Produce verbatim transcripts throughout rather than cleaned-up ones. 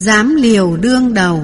Dám liều đương đầu.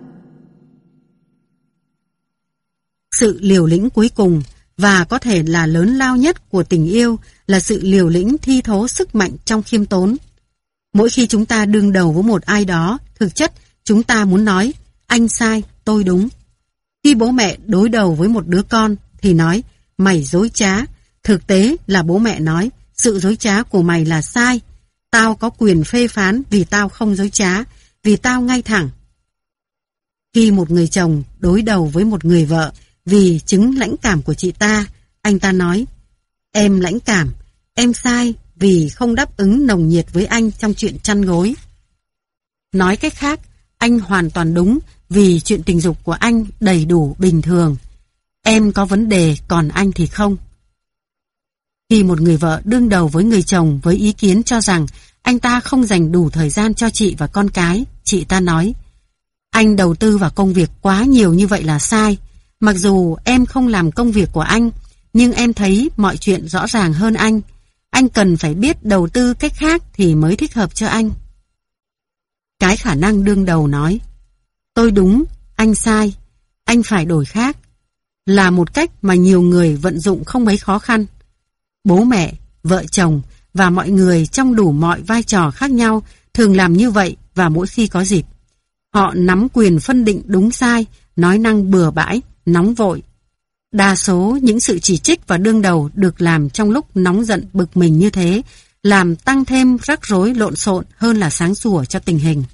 Sự liều lĩnh cuối cùng và có thể là lớn lao nhất của tình yêu là sự liều lĩnh thi thố sức mạnh trong khiêm tốn. Mỗi khi chúng ta đương đầu với một ai đó, thực chất chúng ta muốn nói anh sai, tôi đúng. Khi bố mẹ đối đầu với một đứa con thì nói mày dối trá. Thực tế là bố mẹ nói sự dối trá của mày là sai. Tao có quyền phê phán vì tao không dối trá, vì tao ngay thẳng. Khi một người chồng đối đầu với một người vợ vì chứng lãnh cảm của chị ta, anh ta nói em lãnh cảm, em sai vì không đáp ứng nồng nhiệt với anh trong chuyện chăn gối. Nói cách khác, anh hoàn toàn đúng vì chuyện tình dục của anh đầy đủ bình thường. Em có vấn đề còn anh thì không. Khi một người vợ đương đầu với người chồng với ý kiến cho rằng anh ta không dành đủ thời gian cho chị và con cái, chị ta nói anh đầu tư vào công việc quá nhiều như vậy là sai. Mặc dù em không làm công việc của anh, nhưng em thấy mọi chuyện rõ ràng hơn anh. Anh cần phải biết đầu tư cách khác thì mới thích hợp cho anh. Cái khả năng đương đầu nói tôi đúng, anh sai, anh phải đổi khác, là một cách mà nhiều người vận dụng không mấy khó khăn. Bố mẹ, vợ chồng và mọi người trong đủ mọi vai trò khác nhau thường làm như vậy và mỗi khi có dịp. Họ nắm quyền phân định đúng sai, nói năng bừa bãi, nóng vội. Đa số những sự chỉ trích và đương đầu được làm trong lúc nóng giận bực mình như thế, làm tăng thêm rắc rối lộn xộn hơn là sáng sủa cho tình hình.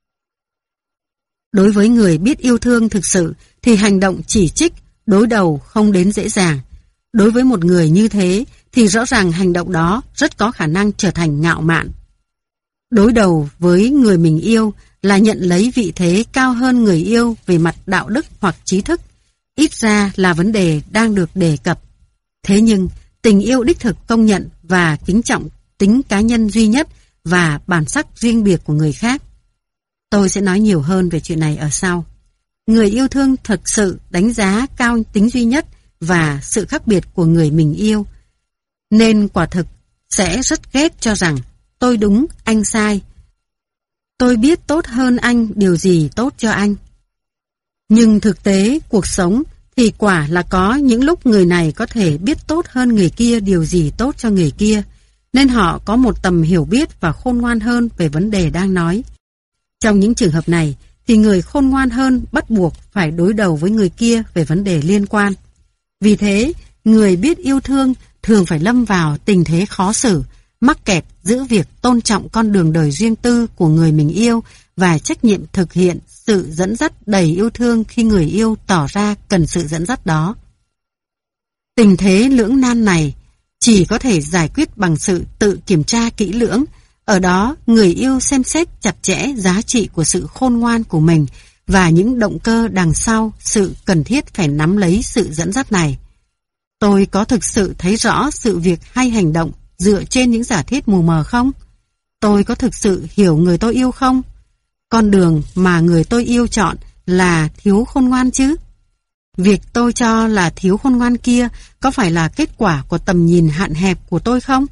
Đối với người biết yêu thương thực sự thì hành động chỉ trích, đối đầu không đến dễ dàng. Đối với một người như thế thì rõ ràng hành động đó rất có khả năng trở thành ngạo mạn. Đối đầu với người mình yêu là nhận lấy vị thế cao hơn người yêu về mặt đạo đức hoặc trí thức, ít ra là vấn đề đang được đề cập. Thế nhưng, tình yêu đích thực công nhận và kính trọng tính cá nhân duy nhất và bản sắc riêng biệt của người khác. Tôi sẽ nói nhiều hơn về chuyện này ở sau. Người yêu thương thực sự đánh giá cao tính duy nhất và sự khác biệt của người mình yêu, nên quả thực sẽ rất ghét cho rằng tôi đúng, anh sai. Tôi biết tốt hơn anh điều gì tốt cho anh. Nhưng thực tế, cuộc sống thì quả là có những lúc người này có thể biết tốt hơn người kia điều gì tốt cho người kia, nên họ có một tầm hiểu biết và khôn ngoan hơn về vấn đề đang nói. Trong những trường hợp này, thì người khôn ngoan hơn bắt buộc phải đối đầu với người kia về vấn đề liên quan. Vì thế, người biết yêu thương thường phải lâm vào tình thế khó xử, mắc kẹt giữa việc tôn trọng con đường đời riêng tư của người mình yêu và trách nhiệm thực hiện sự dẫn dắt đầy yêu thương khi người yêu tỏ ra cần sự dẫn dắt đó. Tình thế lưỡng nan này chỉ có thể giải quyết bằng sự tự kiểm tra kỹ lưỡng. Ở đó, người yêu xem xét chặt chẽ giá trị của sự khôn ngoan của mình và những động cơ đằng sau sự cần thiết phải nắm lấy sự dẫn dắt này. Tôi có thực sự thấy rõ sự việc hay hành động dựa trên những giả thiết mù mờ không? Tôi có thực sự hiểu người tôi yêu không? Con đường mà người tôi yêu chọn là thiếu khôn ngoan chứ? Việc tôi cho là thiếu khôn ngoan kia có phải là kết quả của tầm nhìn hạn hẹp của tôi không?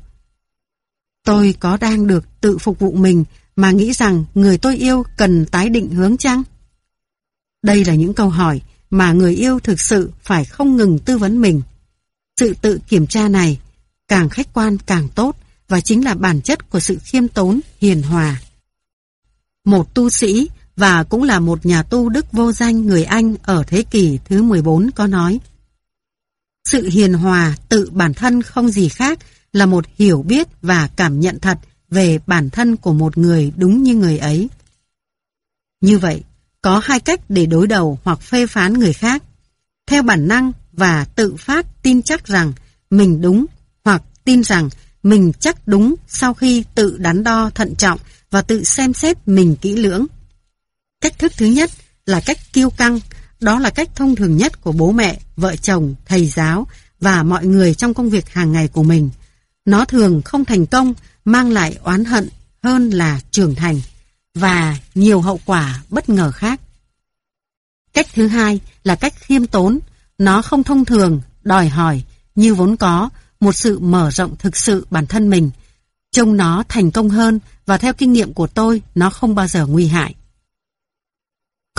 Tôi có đang được tự phục vụ mình mà nghĩ rằng người tôi yêu cần tái định hướng chăng? Đây là những câu hỏi mà người yêu thực sự phải không ngừng tư vấn mình. Sự tự kiểm tra này càng khách quan càng tốt và chính là bản chất của sự khiêm tốn, hiền hòa. Một tu sĩ và cũng là một nhà tu đức vô danh người Anh ở thế kỷ thứ mười bốn có nói: sự hiền hòa tự bản thân không gì khác là một hiểu biết và cảm nhận thật về bản thân của một người đúng như người ấy. Như vậy, có hai cách để đối đầu hoặc phê phán người khác: theo bản năng và tự phát tin chắc rằng mình đúng, hoặc tin rằng mình chắc đúng sau khi tự đắn đo thận trọng và tự xem xét mình kỹ lưỡng. Cách thức thứ nhất là cách kiêu căng, đó là cách thông thường nhất của bố mẹ, vợ chồng, thầy giáo và mọi người trong công việc hàng ngày của mình. Nó thường không thành công, mang lại oán hận hơn là trưởng thành và nhiều hậu quả bất ngờ khác. Cách thứ hai là cách khiêm tốn. Nó không thông thường, đòi hỏi như vốn có một sự mở rộng thực sự bản thân mình. Trông nó thành công hơn và theo kinh nghiệm của tôi, nó không bao giờ nguy hại.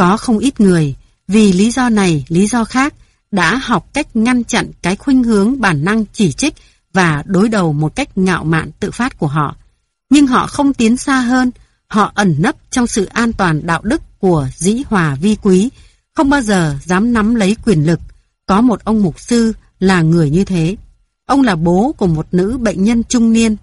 Có không ít người, vì lý do này, lý do khác, đã học cách ngăn chặn cái khuynh hướng bản năng chỉ trích và đối đầu một cách ngạo mạn tự phát của họ. Nhưng họ không tiến xa hơn, họ ẩn nấp trong sự an toàn đạo đức của dĩ hòa vi quý, không bao giờ dám nắm lấy quyền lực. Có một ông mục sư là người như thế. Ông là bố của một nữ bệnh nhân trung niên.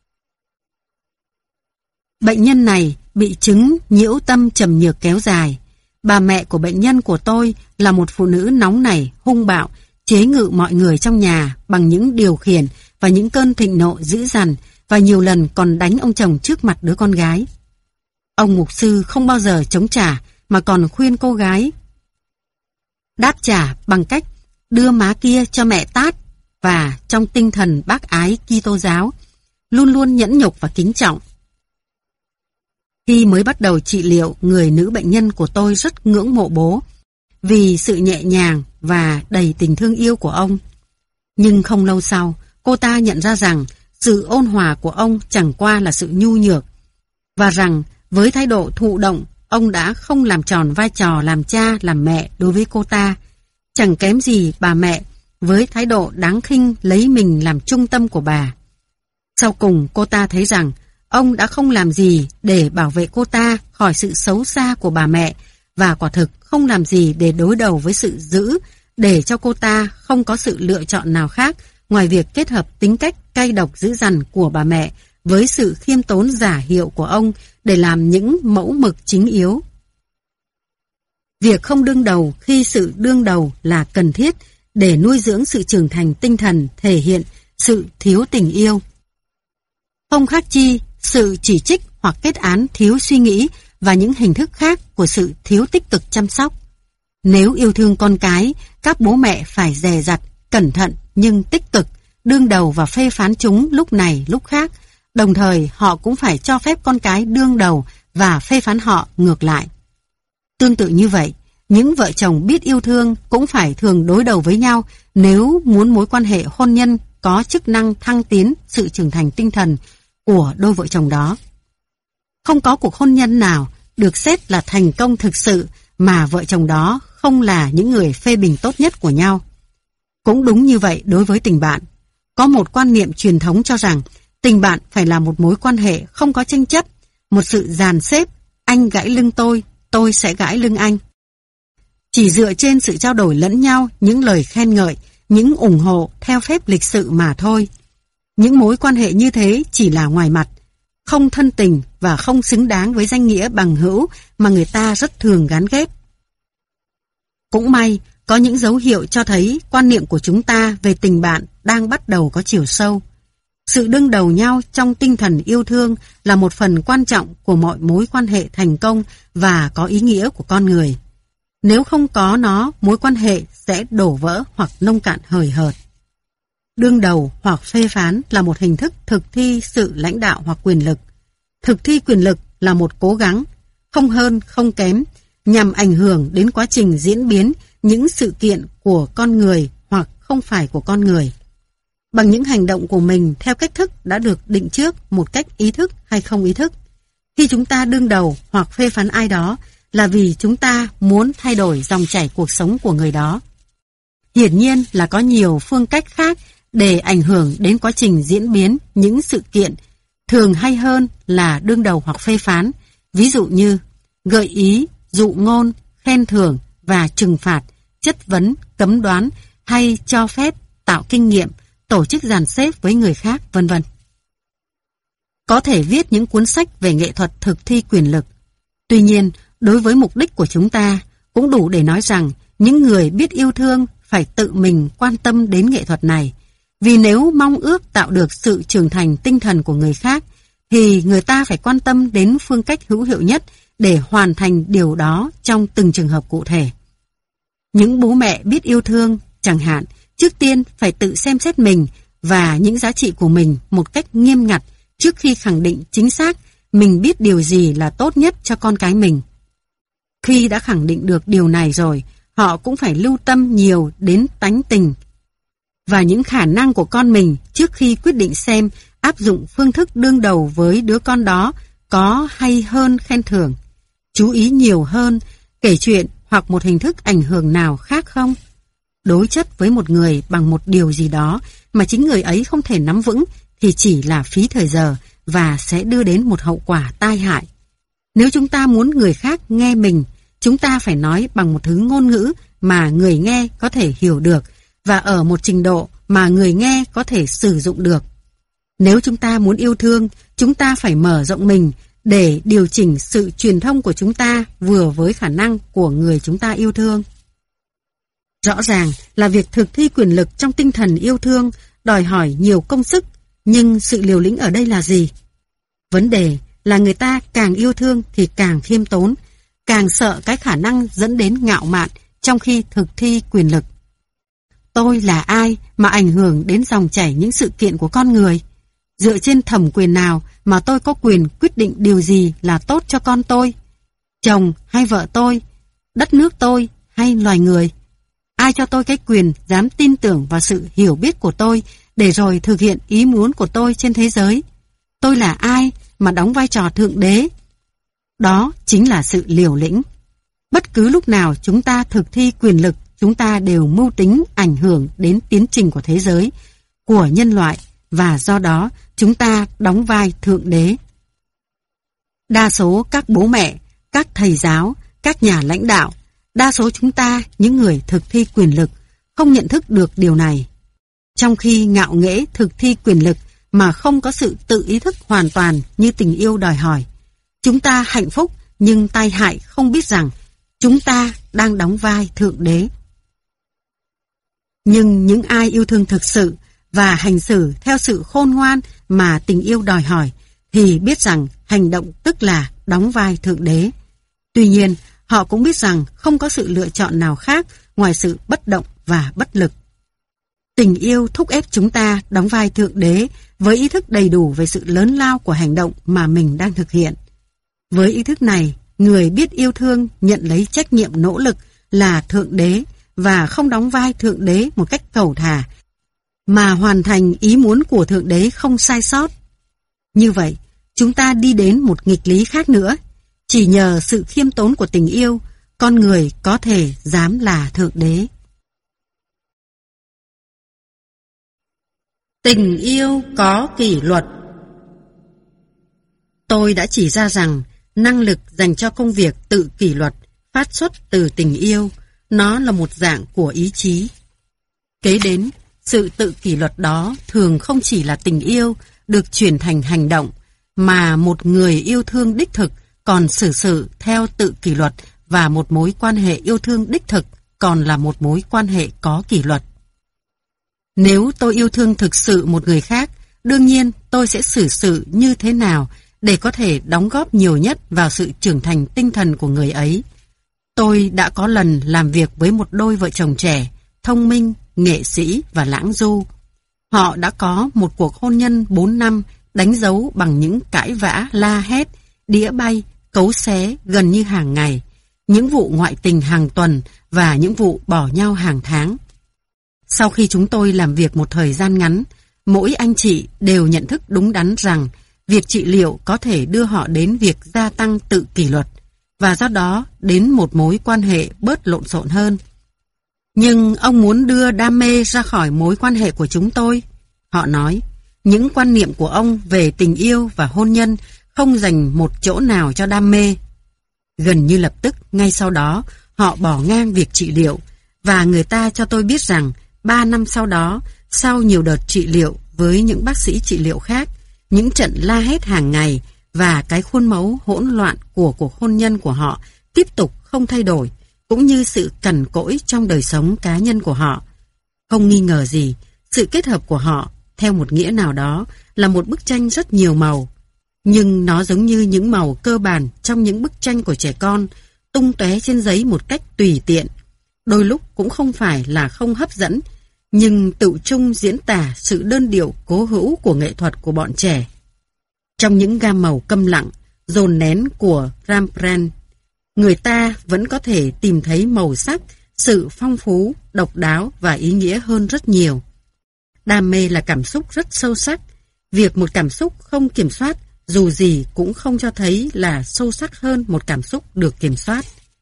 Bệnh nhân này bị chứng nhiễu tâm trầm nhược kéo dài. Bà mẹ của bệnh nhân của tôi là một phụ nữ nóng nảy, hung bạo, chế ngự mọi người trong nhà bằng những điều khiển và những cơn thịnh nộ dữ dằn, và nhiều lần còn đánh ông chồng trước mặt đứa con gái. Ông mục sư không bao giờ chống trả, mà còn khuyên cô gái đáp trả bằng cách đưa má kia cho mẹ tát, và trong tinh thần bác ái Kitô giáo, luôn luôn nhẫn nhục và kính trọng. Khi mới bắt đầu trị liệu, người nữ bệnh nhân của tôi rất ngưỡng mộ bố vì sự nhẹ nhàng và đầy tình thương yêu của ông. Nhưng không lâu sau, cô ta nhận ra rằng sự ôn hòa của ông chẳng qua là sự nhu nhược, và rằng với thái độ thụ động, ông đã không làm tròn vai trò làm cha làm mẹ đối với cô ta, chẳng kém gì bà mẹ với thái độ đáng khinh lấy mình làm trung tâm của bà. Sau cùng cô ta thấy rằng ông đã không làm gì để bảo vệ cô ta khỏi sự xấu xa của bà mẹ, và quả thực không làm gì để đối đầu với sự dữ, để cho cô ta không có sự lựa chọn nào khác ngoài việc kết hợp tính cách cay độc dữ dằn của bà mẹ với sự khiêm tốn giả hiệu của ông để làm những mẫu mực chính yếu. Việc không đương đầu khi sự đương đầu là cần thiết để nuôi dưỡng sự trưởng thành tinh thần, thể hiện sự thiếu tình yêu. Không khác chi sự chỉ trích hoặc kết án thiếu suy nghĩ và những hình thức khác của sự thiếu tích cực chăm sóc. Nếu yêu thương con cái, các bố mẹ phải dè dặt, cẩn thận nhưng tích cực, đương đầu và phê phán chúng lúc này lúc khác. Đồng thời họ cũng phải cho phép con cái đương đầu và phê phán họ ngược lại. Tương tự như vậy, những vợ chồng biết yêu thương cũng phải thường đối đầu với nhau nếu muốn mối quan hệ hôn nhân có chức năng thăng tiến sự trưởng thành tinh thần của đôi vợ chồng đó. Không có cuộc hôn nhân nào được xét là thành công thực sự mà vợ chồng đó không là những người phê bình tốt nhất của nhau. Cũng đúng như vậy đối với tình bạn. Có một quan niệm truyền thống cho rằng tình bạn phải là một mối quan hệ không có tranh chấp, một sự dàn xếp, anh gãi lưng tôi, tôi sẽ gãi lưng anh. Chỉ dựa trên sự trao đổi lẫn nhau những lời khen ngợi, những ủng hộ theo phép lịch sự mà thôi. Những mối quan hệ như thế chỉ là ngoài mặt, không thân tình và không xứng đáng với danh nghĩa bằng hữu mà người ta rất thường gán ghép. Cũng may, có những dấu hiệu cho thấy quan niệm của chúng ta về tình bạn đang bắt đầu có chiều sâu. Sự đương đầu nhau trong tinh thần yêu thương là một phần quan trọng của mọi mối quan hệ thành công và có ý nghĩa của con người. Nếu không có nó, mối quan hệ sẽ đổ vỡ hoặc nông cạn hời hợt. Đương đầu hoặc phê phán là một hình thức thực thi sự lãnh đạo hoặc quyền lực. Thực thi quyền lực là một cố gắng, không hơn không kém, nhằm ảnh hưởng đến quá trình diễn biến những sự kiện của con người hoặc không phải của con người. Bằng những hành động của mình theo cách thức đã được định trước một cách ý thức hay không ý thức. Khi chúng ta đương đầu hoặc phê phán ai đó là vì chúng ta muốn thay đổi dòng chảy cuộc sống của người đó. Hiển nhiên là có nhiều phương cách khác để ảnh hưởng đến quá trình diễn biến những sự kiện, thường hay hơn là đương đầu hoặc phê phán, ví dụ như gợi ý, dụ ngôn, khen thưởng và trừng phạt, chất vấn, cấm đoán hay cho phép, tạo kinh nghiệm, tổ chức dàn xếp với người khác, vân vân. Có thể viết những cuốn sách về nghệ thuật thực thi quyền lực. Tuy nhiên, đối với mục đích của chúng ta, cũng đủ để nói rằng những người biết yêu thương phải tự mình quan tâm đến nghệ thuật này. Vì nếu mong ước tạo được sự trưởng thành tinh thần của người khác, thì người ta phải quan tâm đến phương cách hữu hiệu nhất để hoàn thành điều đó trong từng trường hợp cụ thể. Những bố mẹ biết yêu thương, chẳng hạn, trước tiên phải tự xem xét mình và những giá trị của mình một cách nghiêm ngặt trước khi khẳng định chính xác mình biết điều gì là tốt nhất cho con cái mình. Khi đã khẳng định được điều này rồi, họ cũng phải lưu tâm nhiều đến tánh tình và những khả năng của con mình trước khi quyết định xem áp dụng phương thức đương đầu với đứa con đó có hay hơn khen thưởng. Chú ý nhiều hơn kể chuyện hoặc một hình thức ảnh hưởng nào khác không? Đối chất với một người bằng một điều gì đó mà chính người ấy không thể nắm vững thì chỉ là phí thời giờ và sẽ đưa đến một hậu quả tai hại. Nếu chúng ta muốn người khác nghe mình, chúng ta phải nói bằng một thứ ngôn ngữ mà người nghe có thể hiểu được và ở một trình độ mà người nghe có thể sử dụng được. Nếu chúng ta muốn yêu thương, chúng ta phải mở rộng mình để điều chỉnh sự truyền thông của chúng ta vừa với khả năng của người chúng ta yêu thương. Rõ ràng là việc thực thi quyền lực trong tinh thần yêu thương đòi hỏi nhiều công sức, nhưng sự liều lĩnh ở đây là gì? Vấn đề là người ta càng yêu thương thì càng khiêm tốn, càng sợ cái khả năng dẫn đến ngạo mạn trong khi thực thi quyền lực. Tôi là ai mà ảnh hưởng đến dòng chảy những sự kiện của con người? Dựa trên thẩm quyền nào mà tôi có quyền quyết định điều gì là tốt cho con tôi, chồng hay vợ tôi, đất nước tôi hay loài người? Ai cho tôi cái quyền dám tin tưởng vào sự hiểu biết của tôi để rồi thực hiện ý muốn của tôi trên thế giới? Tôi là ai mà đóng vai trò thượng đế? Đó chính là sự liều lĩnh. Bất cứ lúc nào chúng ta thực thi quyền lực, chúng ta đều mưu tính ảnh hưởng đến tiến trình của thế giới, của nhân loại, và do đó chúng ta đóng vai thượng đế. Đa số các bố mẹ, các thầy giáo, các nhà lãnh đạo, đa số chúng ta, những người thực thi quyền lực, không nhận thức được điều này. Trong khi ngạo nghễ thực thi quyền lực mà không có sự tự ý thức hoàn toàn như tình yêu đòi hỏi, chúng ta hạnh phúc nhưng tai hại không biết rằng chúng ta đang đóng vai thượng đế. Nhưng những ai yêu thương thực sự và hành xử theo sự khôn ngoan mà tình yêu đòi hỏi thì biết rằng hành động tức là đóng vai thượng đế. Tuy nhiên, họ cũng biết rằng không có sự lựa chọn nào khác ngoài sự bất động và bất lực. Tình yêu thúc ép chúng ta đóng vai thượng đế với ý thức đầy đủ về sự lớn lao của hành động mà mình đang thực hiện. Với ý thức này, người biết yêu thương nhận lấy trách nhiệm nỗ lực là thượng đế và không đóng vai thượng đế một cách cầu thả, mà hoàn thành ý muốn của thượng đế không sai sót. Như vậy, chúng ta đi đến một nghịch lý khác nữa. Chỉ nhờ sự khiêm tốn của tình yêu, con người có thể dám là thượng đế. Tình yêu có kỷ luật. Tôi đã chỉ ra rằng năng lực dành cho công việc tự kỷ luật phát xuất từ tình yêu. Nó là một dạng của ý chí. Kế đến, sự tự kỷ luật đó thường không chỉ là tình yêu được chuyển thành hành động, mà một người yêu thương đích thực còn xử sự theo tự kỷ luật, và một mối quan hệ yêu thương đích thực còn là một mối quan hệ có kỷ luật. Nếu tôi yêu thương thực sự một người khác, đương nhiên tôi sẽ xử sự như thế nào để có thể đóng góp nhiều nhất vào sự trưởng thành tinh thần của người ấy. Tôi đã có lần làm việc với một đôi vợ chồng trẻ, thông minh, nghệ sĩ và lãng du. Họ đã có một cuộc hôn nhân bốn năm đánh dấu bằng những cãi vã la hét, đĩa bay, cấu xé gần như hàng ngày, những vụ ngoại tình hàng tuần và những vụ bỏ nhau hàng tháng. Sau khi chúng tôi làm việc một thời gian ngắn, mỗi anh chị đều nhận thức đúng đắn rằng việc trị liệu có thể đưa họ đến việc gia tăng tự kỷ luật, và do đó đến một mối quan hệ bớt lộn xộn hơn. Nhưng ông muốn đưa đam mê ra khỏi mối quan hệ của chúng tôi. Họ nói, những quan niệm của ông về tình yêu và hôn nhân không dành một chỗ nào cho đam mê. Gần như lập tức, ngay sau đó, họ bỏ ngang việc trị liệu, và người ta cho tôi biết rằng ba năm sau đó, sau nhiều đợt trị liệu với những bác sĩ trị liệu khác, những trận la hét hàng ngày và cái khuôn mẫu hỗn loạn của cuộc hôn nhân của họ tiếp tục không thay đổi, cũng như sự cằn cỗi trong đời sống cá nhân của họ. Không nghi ngờ gì, sự kết hợp của họ, theo một nghĩa nào đó, là một bức tranh rất nhiều màu. Nhưng nó giống như những màu cơ bản trong những bức tranh của trẻ con, tung tóe trên giấy một cách tùy tiện. Đôi lúc cũng không phải là không hấp dẫn, nhưng tự chung diễn tả sự đơn điệu cố hữu của nghệ thuật của bọn trẻ. Trong những gam màu câm lặng, dồn nén của Rembrandt, người ta vẫn có thể tìm thấy màu sắc, sự phong phú, độc đáo và ý nghĩa hơn rất nhiều. Đam mê là cảm xúc rất sâu sắc. Việc một cảm xúc không kiểm soát dù gì cũng không cho thấy là sâu sắc hơn một cảm xúc được kiểm soát.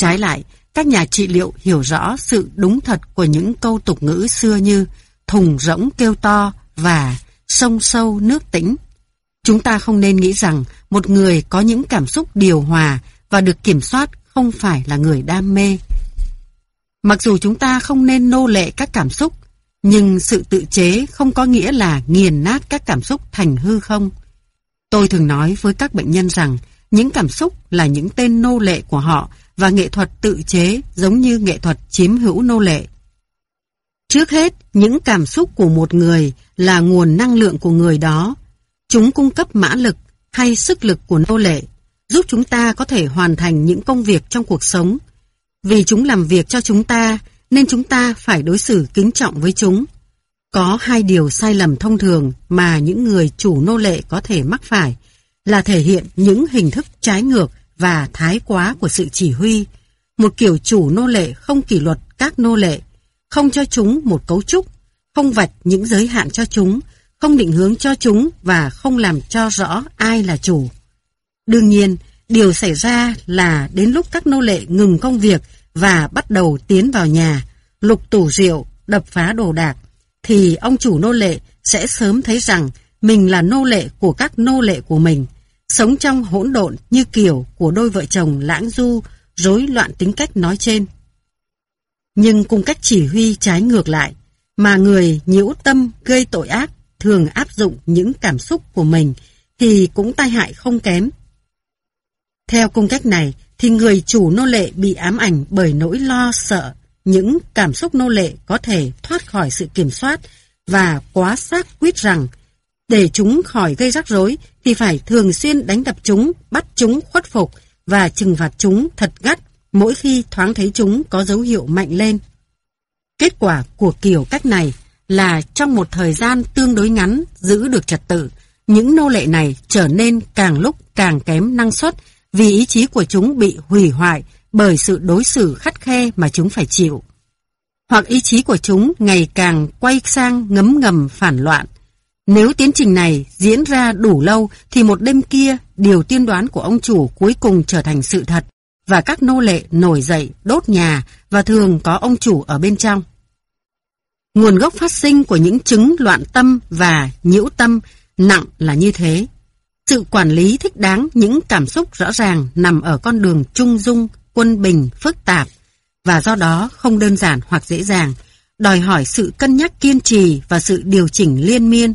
Trái lại, các nhà trị liệu hiểu rõ sự đúng thật của những câu tục ngữ xưa như thùng rỗng kêu to và sông sâu nước tĩnh. Chúng ta không nên nghĩ rằng một người có những cảm xúc điều hòa và được kiểm soát không phải là người đam mê. Mặc dù chúng ta không nên nô lệ các cảm xúc, nhưng sự tự chế không có nghĩa là nghiền nát các cảm xúc thành hư không. Tôi thường nói với các bệnh nhân rằng những cảm xúc là những tên nô lệ của họ và nghệ thuật tự chế giống như nghệ thuật chiếm hữu nô lệ. Trước hết, những cảm xúc của một người là nguồn năng lượng của người đó. Chúng cung cấp mã lực hay sức lực của nô lệ, giúp chúng ta có thể hoàn thành những công việc trong cuộc sống. Vì chúng làm việc cho chúng ta, nên chúng ta phải đối xử kính trọng với chúng. Có hai điều sai lầm thông thường mà những người chủ nô lệ có thể mắc phải, là thể hiện những hình thức trái ngược và thái quá của sự chỉ huy. Một kiểu chủ nô lệ không kỷ luật các nô lệ, không cho chúng một cấu trúc, không vạch những giới hạn cho chúng, không định hướng cho chúng và không làm cho rõ ai là chủ. Đương nhiên, điều xảy ra là đến lúc các nô lệ ngừng công việc và bắt đầu tiến vào nhà, lục tủ rượu, đập phá đồ đạc, thì ông chủ nô lệ sẽ sớm thấy rằng mình là nô lệ của các nô lệ của mình, sống trong hỗn độn như kiểu của đôi vợ chồng lãng du, rối loạn tính cách nói trên. Nhưng cùng cách chỉ huy trái ngược lại, mà người nhiễu tâm gây tội ác thường áp dụng những cảm xúc của mình thì cũng tai hại không kém. Theo cung cách này thì người chủ nô lệ bị ám ảnh bởi nỗi lo sợ những cảm xúc nô lệ có thể thoát khỏi sự kiểm soát và quá xác quyết rằng để chúng khỏi gây rắc rối thì phải thường xuyên đánh đập chúng, bắt chúng khuất phục và trừng phạt chúng thật gắt mỗi khi thoáng thấy chúng có dấu hiệu mạnh lên. Kết quả của kiểu cách này là trong một thời gian tương đối ngắn giữ được trật tự, những nô lệ này trở nên càng lúc càng kém năng suất vì ý chí của chúng bị hủy hoại bởi sự đối xử khắt khe mà chúng phải chịu. Hoặc ý chí của chúng ngày càng quay sang ngấm ngầm phản loạn. Nếu tiến trình này diễn ra đủ lâu thì một đêm kia điều tiên đoán của ông chủ cuối cùng trở thành sự thật và các nô lệ nổi dậy đốt nhà và thường có ông chủ ở bên trong. Nguồn gốc phát sinh của những chứng loạn tâm và nhiễu tâm nặng là như thế. Sự quản lý thích đáng những cảm xúc rõ ràng nằm ở con đường trung dung, quân bình, phức tạp và do đó không đơn giản hoặc dễ dàng, đòi hỏi sự cân nhắc kiên trì và sự điều chỉnh liên miên.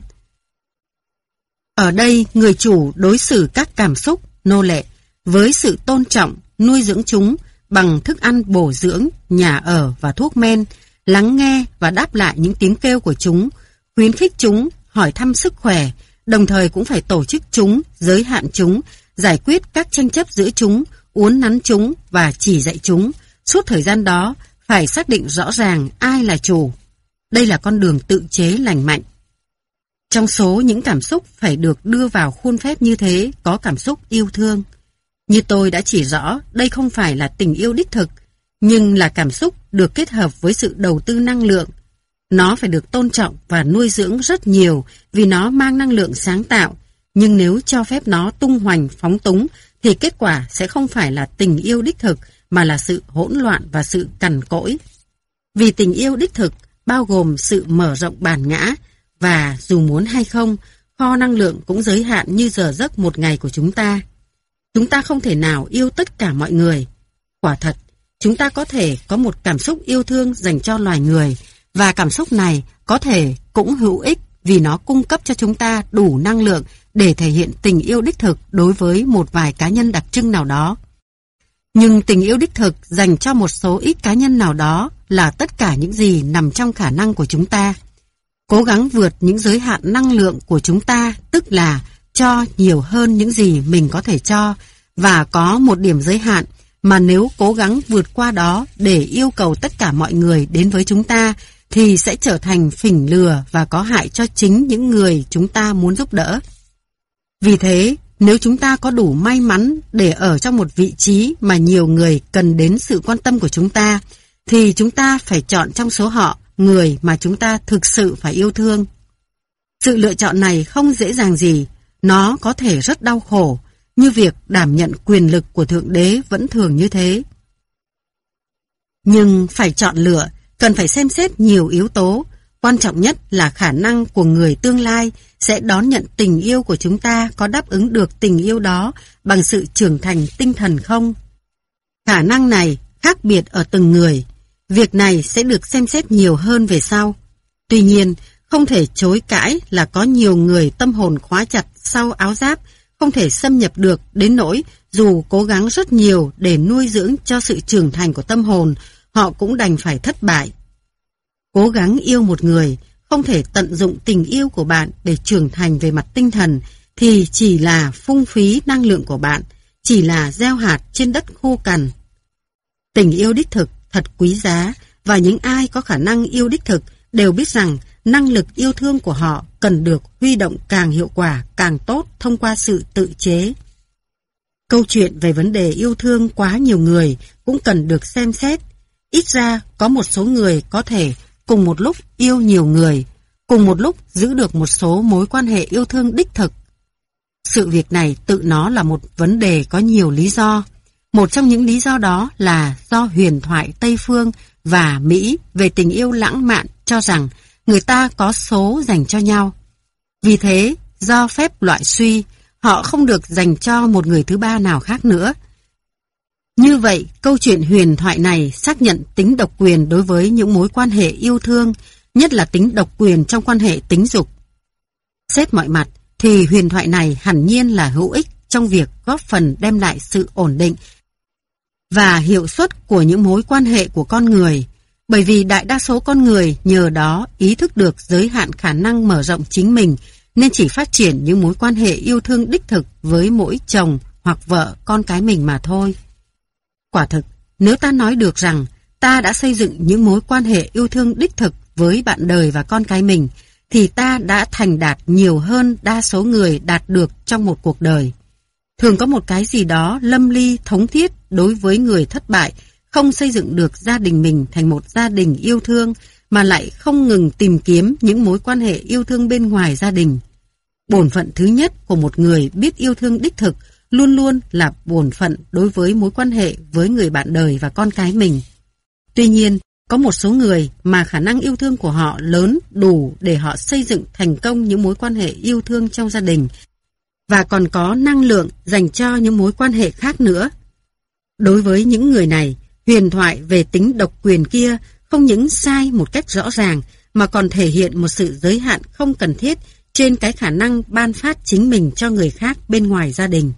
Ở đây, người chủ đối xử các cảm xúc, nô lệ với sự tôn trọng, nuôi dưỡng chúng bằng thức ăn bổ dưỡng, nhà ở và thuốc men, lắng nghe và đáp lại những tiếng kêu của chúng, khuyến khích chúng, hỏi thăm sức khỏe, đồng thời cũng phải tổ chức chúng, giới hạn chúng, giải quyết các tranh chấp giữa chúng, uốn nắn chúng và chỉ dạy chúng. Suốt thời gian đó, phải xác định rõ ràng ai là chủ. Đây là con đường tự chế lành mạnh. Trong số những cảm xúc phải được đưa vào khuôn phép như thế có cảm xúc yêu thương. Như tôi đã chỉ rõ, đây không phải là tình yêu đích thực, nhưng là cảm xúc được kết hợp với sự đầu tư năng lượng. Nó phải được tôn trọng và nuôi dưỡng rất nhiều vì nó mang năng lượng sáng tạo, nhưng nếu cho phép nó tung hoành phóng túng thì kết quả sẽ không phải là tình yêu đích thực mà là sự hỗn loạn và sự cằn cỗi. Vì tình yêu đích thực bao gồm sự mở rộng bản ngã và dù muốn hay không, kho năng lượng cũng giới hạn như giờ giấc một ngày của chúng ta. Chúng ta không thể nào yêu tất cả mọi người. Quả thật, chúng ta có thể có một cảm xúc yêu thương dành cho loài người và cảm xúc này có thể cũng hữu ích vì nó cung cấp cho chúng ta đủ năng lượng để thể hiện tình yêu đích thực đối với một vài cá nhân đặc trưng nào đó. Nhưng tình yêu đích thực dành cho một số ít cá nhân nào đó là tất cả những gì nằm trong khả năng của chúng ta. Cố gắng vượt những giới hạn năng lượng của chúng ta, tức là cho nhiều hơn những gì mình có thể cho, và có một điểm giới hạn mà nếu cố gắng vượt qua đó để yêu cầu tất cả mọi người đến với chúng ta thì sẽ trở thành phỉnh lừa và có hại cho chính những người chúng ta muốn giúp đỡ. Vì thế, nếu chúng ta có đủ may mắn để ở trong một vị trí mà nhiều người cần đến sự quan tâm của chúng ta, thì chúng ta phải chọn trong số họ người mà chúng ta thực sự phải yêu thương. Sự lựa chọn này không dễ dàng gì, nó có thể rất đau khổ, như việc đảm nhận quyền lực của Thượng Đế vẫn thường như thế. Nhưng phải chọn lựa, cần phải xem xét nhiều yếu tố. Quan trọng nhất là khả năng của người tương lai sẽ đón nhận tình yêu của chúng ta có đáp ứng được tình yêu đó bằng sự trưởng thành tinh thần không? Khả năng này khác biệt ở từng người. Việc này sẽ được xem xét nhiều hơn về sau. Tuy nhiên, không thể chối cãi là có nhiều người tâm hồn khóa chặt sau áo giáp, không thể xâm nhập được đến nỗi dù cố gắng rất nhiều để nuôi dưỡng cho sự trưởng thành của tâm hồn, họ cũng đành phải thất bại. Cố gắng yêu một người, không thể tận dụng tình yêu của bạn để trưởng thành về mặt tinh thần, thì chỉ là phung phí năng lượng của bạn, chỉ là gieo hạt trên đất khô cằn. Tình yêu đích thực thật quý giá, và những ai có khả năng yêu đích thực đều biết rằng năng lực yêu thương của họ cần được huy động càng hiệu quả, càng tốt thông qua sự tự chế. Câu chuyện về vấn đề yêu thương quá nhiều người cũng cần được xem xét. Ít ra có một số người có thể cùng một lúc yêu nhiều người, cùng một lúc giữ được một số mối quan hệ yêu thương đích thực. Sự việc này tự nó là một vấn đề có nhiều lý do. Một trong những lý do đó là do huyền thoại Tây Phương và Mỹ về tình yêu lãng mạn cho rằng người ta có số dành cho nhau. Vì thế, do phép loại suy, họ không được dành cho một người thứ ba nào khác nữa. Như vậy, câu chuyện huyền thoại này xác nhận tính độc quyền đối với những mối quan hệ yêu thương, nhất là tính độc quyền trong quan hệ tính dục. Xét mọi mặt, thì huyền thoại này hẳn nhiên là hữu ích trong việc góp phần đem lại sự ổn định và hiệu suất của những mối quan hệ của con người, bởi vì đại đa số con người nhờ đó ý thức được giới hạn khả năng mở rộng chính mình, nên chỉ phát triển những mối quan hệ yêu thương đích thực với mỗi chồng hoặc vợ con cái mình mà thôi. Quả thực, nếu ta nói được rằng ta đã xây dựng những mối quan hệ yêu thương đích thực với bạn đời và con cái mình, thì ta đã thành đạt nhiều hơn đa số người đạt được trong một cuộc đời. Thường có một cái gì đó lâm ly thống thiết đối với người thất bại, không xây dựng được gia đình mình thành một gia đình yêu thương, mà lại không ngừng tìm kiếm những mối quan hệ yêu thương bên ngoài gia đình. Bổn phận thứ nhất của một người biết yêu thương đích thực luôn luôn là bổn phận đối với mối quan hệ với người bạn đời và con cái mình. Tuy nhiên, có một số người mà khả năng yêu thương của họ lớn đủ để họ xây dựng thành công những mối quan hệ yêu thương trong gia đình, và còn có năng lượng dành cho những mối quan hệ khác nữa. Đối với những người này, huyền thoại về tính độc quyền kia không những sai một cách rõ ràng, mà còn thể hiện một sự giới hạn không cần thiết trên cái khả năng ban phát chính mình cho người khác bên ngoài gia đình.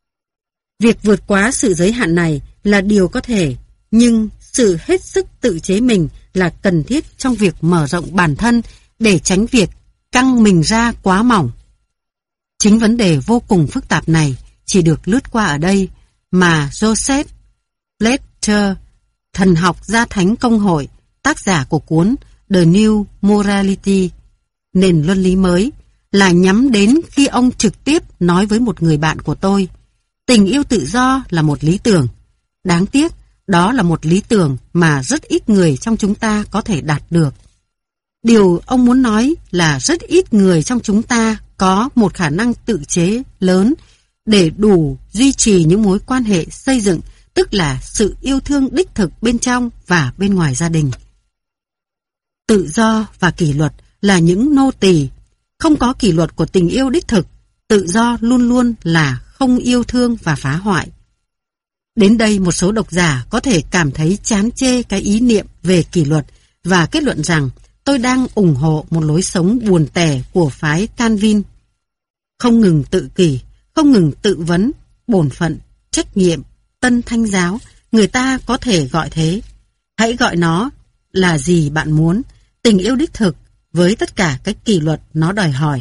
Việc vượt quá sự giới hạn này là điều có thể, nhưng sự hết sức tự chế mình là cần thiết trong việc mở rộng bản thân để tránh việc căng mình ra quá mỏng. Chính vấn đề vô cùng phức tạp này chỉ được lướt qua ở đây mà Joseph Lecter, thần học gia thánh công hội, tác giả của cuốn The New Morality, nền luân lý mới, là nhắm đến khi ông trực tiếp nói với một người bạn của tôi: tình yêu tự do là một lý tưởng. Đáng tiếc, đó là một lý tưởng mà rất ít người trong chúng ta có thể đạt được. Điều ông muốn nói là rất ít người trong chúng ta có một khả năng tự chế lớn để đủ duy trì những mối quan hệ xây dựng, tức là sự yêu thương đích thực bên trong và bên ngoài gia đình. Tự do và kỷ luật là những nô tỳ. Không có kỷ luật của tình yêu đích thực, tự do luôn luôn là không yêu thương và phá hoại. Đến đây một số độc giả có thể cảm thấy chán chê cái ý niệm về kỷ luật và kết luận rằng tôi đang ủng hộ một lối sống buồn tẻ của phái Calvin. Không ngừng tự kỷ, không ngừng tự vấn, bổn phận, trách nhiệm, tân thanh giáo, người ta có thể gọi thế. Hãy gọi nó là gì bạn muốn, tình yêu đích thực với tất cả cái kỷ luật nó đòi hỏi,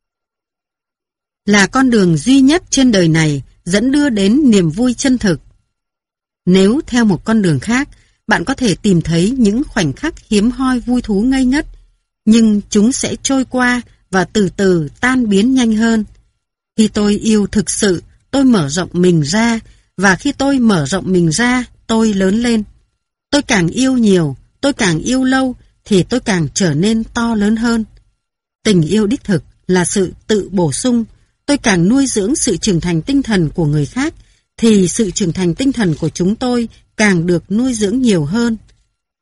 là con đường duy nhất trên đời này dẫn đưa đến niềm vui chân thực. Nếu theo một con đường khác, bạn có thể tìm thấy những khoảnh khắc hiếm hoi vui thú ngây ngất, nhưng chúng sẽ trôi qua và từ từ tan biến nhanh hơn. Khi tôi yêu thực sự, tôi mở rộng mình ra, và khi tôi mở rộng mình ra, tôi lớn lên. Tôi càng yêu nhiều, tôi càng yêu lâu, thì tôi càng trở nên to lớn hơn. Tình yêu đích thực là sự tự bổ sung. Tôi càng nuôi dưỡng sự trưởng thành tinh thần của người khác, thì sự trưởng thành tinh thần của chúng tôi càng được nuôi dưỡng nhiều hơn.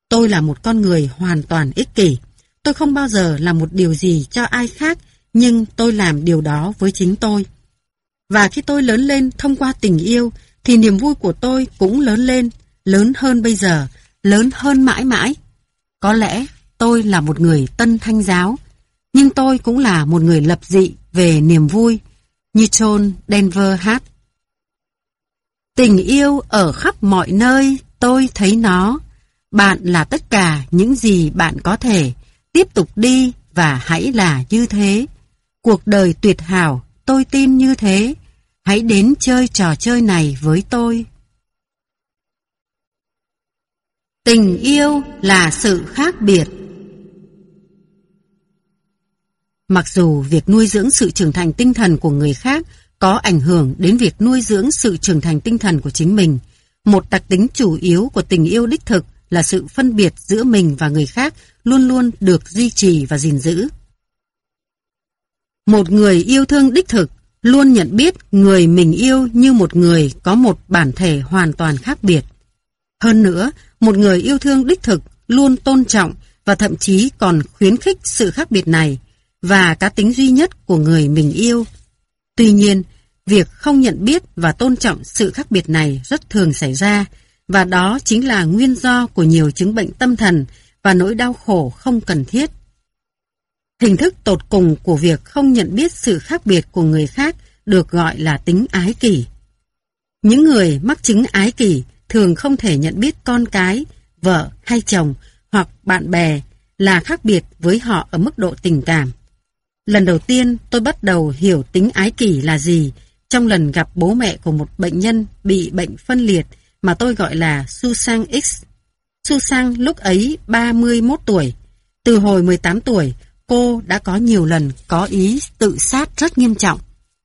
Tôi là một con người hoàn toàn ích kỷ. Tôi không bao giờ làm một điều gì cho ai khác, nhưng tôi làm điều đó với chính tôi. Và khi tôi lớn lên thông qua tình yêu, thì niềm vui của tôi cũng lớn lên, lớn hơn bây giờ, lớn hơn mãi mãi. Có lẽ tôi là một người tân Thanh giáo, nhưng tôi cũng là một người lập dị về niềm vui, như John Denver hát. Tình yêu ở khắp mọi nơi, tôi thấy nó. Bạn là tất cả những gì bạn có thể. Tiếp tục đi và hãy là như thế. Cuộc đời tuyệt hảo, tôi tin như thế. Hãy đến chơi trò chơi này với tôi. Tình yêu là sự khác biệt. Mặc dù việc nuôi dưỡng sự trưởng thành tinh thần của người khác có ảnh hưởng đến việc nuôi dưỡng sự trưởng thành tinh thần của chính mình, một đặc tính chủ yếu của tình yêu đích thực là sự phân biệt giữa mình và người khác luôn luôn được duy trì và gìn giữ. Một người yêu thương đích thực luôn nhận biết người mình yêu như một người có một bản thể hoàn toàn khác biệt. Hơn nữa, một người yêu thương đích thực luôn tôn trọng và thậm chí còn khuyến khích sự khác biệt này và cá tính duy nhất của người mình yêu. Tuy nhiên, việc không nhận biết và tôn trọng sự khác biệt này rất thường xảy ra, và đó chính là nguyên do của nhiều chứng bệnh tâm thần và nỗi đau khổ không cần thiết. Hình thức tột cùng của việc không nhận biết sự khác biệt của người khác được gọi là tính ái kỷ. Những người mắc chứng ái kỷ thường không thể nhận biết con cái, vợ hay chồng hoặc bạn bè là khác biệt với họ ở mức độ tình cảm. Lần đầu tiên tôi bắt đầu hiểu tính ái kỷ là gì trong lần gặp bố mẹ của một bệnh nhân bị bệnh phân liệt mà tôi gọi là Susan X. Susan lúc ấy ba mươi mốt tuổi. Từ hồi mười tám tuổi, cô đã có nhiều lần có ý tự sát rất nghiêm trọng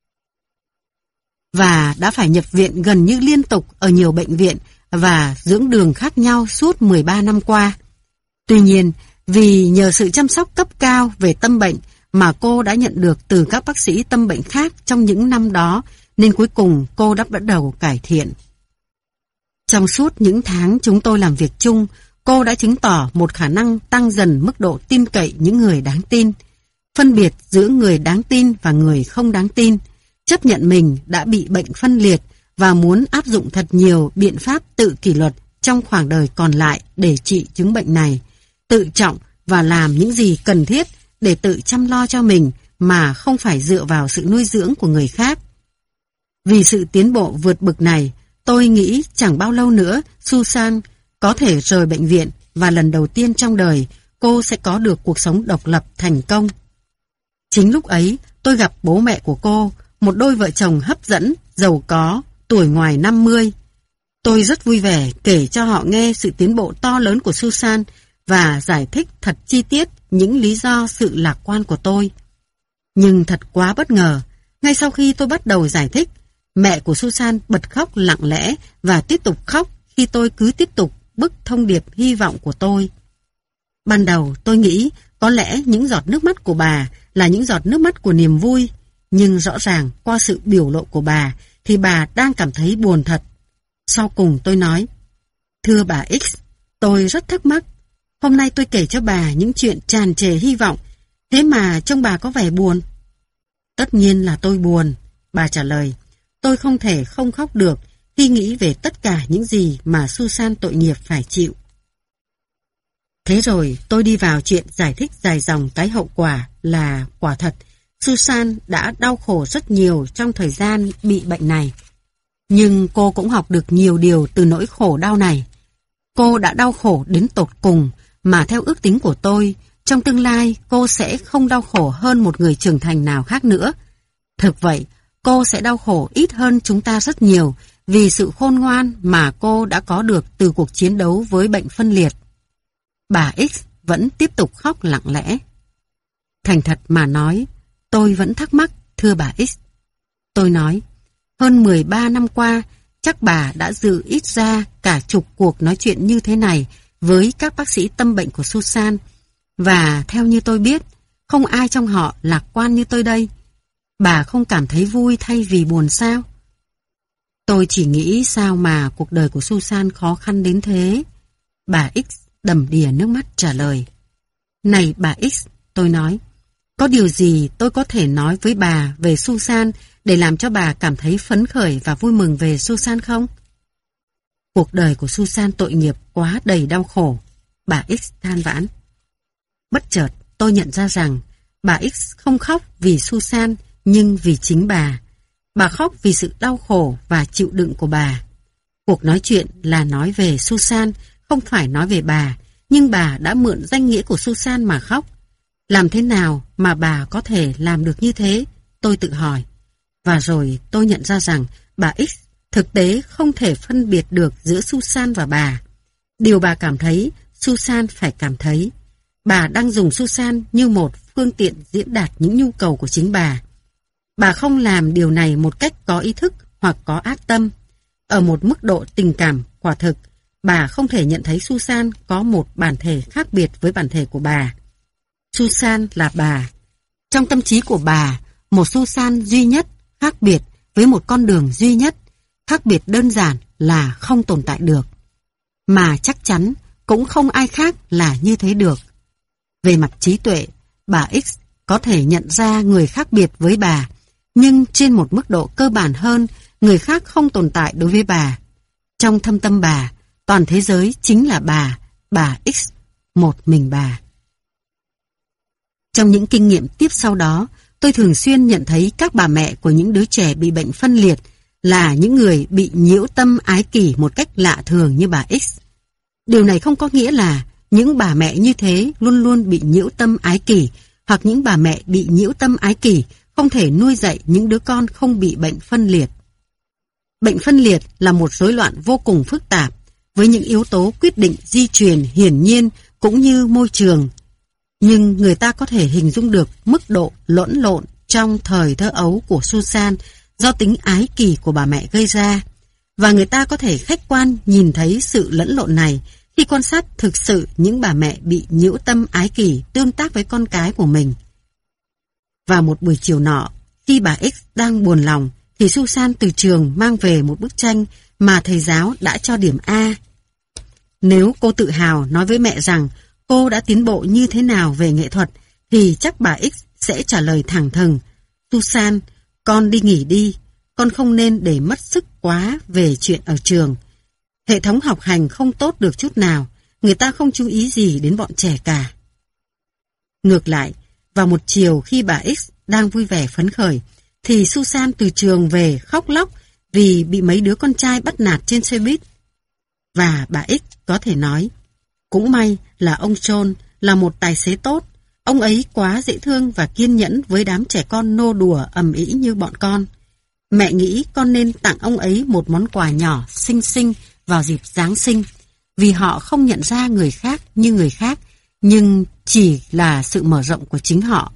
và đã phải nhập viện gần như liên tục ở nhiều bệnh viện và dưỡng đường khác nhau suốt mười ba năm qua. Tuy nhiên, vì nhờ sự chăm sóc cấp cao về tâm bệnh mà cô đã nhận được từ các bác sĩ tâm bệnh khác trong những năm đó, nên cuối cùng cô đã bắt đầu cải thiện. Trong suốt những tháng chúng tôi làm việc chung, cô đã chứng tỏ một khả năng tăng dần mức độ tin cậy những người đáng tin, phân biệt giữa người đáng tin và người không đáng tin, chấp nhận mình đã bị bệnh phân liệt và muốn áp dụng thật nhiều biện pháp tự kỷ luật trong khoảng đời còn lại để trị chứng bệnh này, tự trọng và làm những gì cần thiết để tự chăm lo cho mình mà không phải dựa vào sự nuôi dưỡng của người khác. Vì sự tiến bộ vượt bực này, tôi nghĩ chẳng bao lâu nữa Susan có thể rời bệnh viện và lần đầu tiên trong đời cô sẽ có được cuộc sống độc lập thành công. Chính lúc ấy tôi gặp bố mẹ của cô, một đôi vợ chồng hấp dẫn, giàu có, tuổi ngoài năm mươi. Tôi rất vui vẻ kể cho họ nghe sự tiến bộ to lớn của Susan và giải thích thật chi tiết những lý do sự lạc quan của tôi. Nhưng thật quá bất ngờ, ngay sau khi tôi bắt đầu giải thích, mẹ của Susan bật khóc lặng lẽ và tiếp tục khóc khi tôi cứ tiếp tục bức thông điệp hy vọng của tôi. Ban đầu tôi nghĩ có lẽ những giọt nước mắt của bà là những giọt nước mắt của niềm vui, nhưng rõ ràng qua sự biểu lộ của bà thì bà đang cảm thấy buồn thật. Sau cùng tôi nói, thưa bà X, tôi rất thắc mắc. Hôm nay tôi kể cho bà những chuyện tràn trề hy vọng, thế mà trông bà có vẻ buồn. Tất nhiên là tôi buồn, bà trả lời. Tôi không thể không khóc được khi nghĩ về tất cả những gì mà Susan tội nghiệp phải chịu. Thế rồi tôi đi vào chuyện giải thích dài dòng cái hậu quả là quả thật Susan đã đau khổ rất nhiều trong thời gian bị bệnh này. Nhưng cô cũng học được nhiều điều từ nỗi khổ đau này. Cô đã đau khổ đến tột cùng mà theo ước tính của tôi, trong tương lai cô sẽ không đau khổ hơn một người trưởng thành nào khác nữa. Thực vậy, cô sẽ đau khổ ít hơn chúng ta rất nhiều vì sự khôn ngoan mà cô đã có được từ cuộc chiến đấu với bệnh phân liệt. Bà X vẫn tiếp tục khóc lặng lẽ. Thành thật mà nói, tôi vẫn thắc mắc, thưa bà X. Tôi nói, hơn mười ba năm qua, chắc bà đã dự ít ra cả chục cuộc nói chuyện như thế này với các bác sĩ tâm bệnh của Susan, và theo như tôi biết, không ai trong họ lạc quan như tôi đây. Bà không cảm thấy vui thay vì buồn sao? Tôi chỉ nghĩ sao mà cuộc đời của Susan khó khăn đến thế. Bà X đầm đìa nước mắt trả lời. Này bà X, tôi nói, có điều gì tôi có thể nói với bà về Susan để làm cho bà cảm thấy phấn khởi và vui mừng về Susan không? Cuộc đời của Susan tội nghiệp quá đầy đau khổ, bà X than vãn. Bất chợt tôi nhận ra rằng bà X không khóc vì Susan nhưng vì chính bà. Bà khóc vì sự đau khổ và chịu đựng của bà. Cuộc nói chuyện là nói về Susan, không phải nói về bà, nhưng bà đã mượn danh nghĩa của Susan mà khóc. Làm thế nào mà bà có thể làm được như thế? Tôi tự hỏi. Và rồi tôi nhận ra rằng bà X thực tế không thể phân biệt được giữa Susan và bà. Điều bà cảm thấy, Susan phải cảm thấy. Bà đang dùng Susan như một phương tiện diễn đạt những nhu cầu của chính bà. Bà không làm điều này một cách có ý thức hoặc có ác tâm. Ở một mức độ tình cảm quả thực, bà không thể nhận thấy Susan có một bản thể khác biệt với bản thể của bà. Susan là bà. Trong tâm trí của bà, một Susan duy nhất, khác biệt với một con đường duy nhất, khác biệt đơn giản là không tồn tại được. Mà chắc chắn cũng không ai khác là như thế được. Về mặt trí tuệ, bà X có thể nhận ra người khác biệt với bà, nhưng trên một mức độ cơ bản hơn, người khác không tồn tại đối với bà. Trong thâm tâm bà, toàn thế giới chính là bà, bà X, một mình bà. Trong những kinh nghiệm tiếp sau đó, tôi thường xuyên nhận thấy các bà mẹ của những đứa trẻ bị bệnh phân liệt là những người bị nhiễu tâm ái kỷ một cách lạ thường như bà X. Điều này không có nghĩa là những bà mẹ như thế luôn luôn bị nhiễu tâm ái kỷ, hoặc những bà mẹ bị nhiễu tâm ái kỷ không thể nuôi dạy những đứa con không bị bệnh phân liệt. Bệnh phân liệt là một rối loạn vô cùng phức tạp, với những yếu tố quyết định di truyền hiển nhiên cũng như môi trường. Nhưng người ta có thể hình dung được mức độ lẫn lộn trong thời thơ ấu của Susan do tính ái kỷ của bà mẹ gây ra, và người ta có thể khách quan nhìn thấy sự lẫn lộn này khi quan sát thực sự những bà mẹ bị nhiễu tâm ái kỷ tương tác với con cái của mình. Vào một buổi chiều nọ, khi bà X đang buồn lòng, thì Susan từ trường mang về một bức tranh mà thầy giáo đã cho điểm A. Nếu cô tự hào nói với mẹ rằng cô đã tiến bộ như thế nào về nghệ thuật, thì chắc bà X sẽ trả lời thẳng thừng: Susan, con đi nghỉ đi, con không nên để mất sức quá về chuyện ở trường. Hệ thống học hành không tốt được chút nào, người ta không chú ý gì đến bọn trẻ cả. Ngược lại, vào một chiều khi bà X đang vui vẻ phấn khởi, thì Susan từ trường về khóc lóc vì bị mấy đứa con trai bắt nạt trên xe buýt. Và bà X có thể nói, cũng may là ông John là một tài xế tốt, ông ấy quá dễ thương và kiên nhẫn với đám trẻ con nô đùa ầm ĩ như bọn con. Mẹ nghĩ con nên tặng ông ấy một món quà nhỏ xinh xinh vào dịp Giáng sinh, vì họ không nhận ra người khác như người khác, nhưng chỉ là sự mở rộng của chính họ.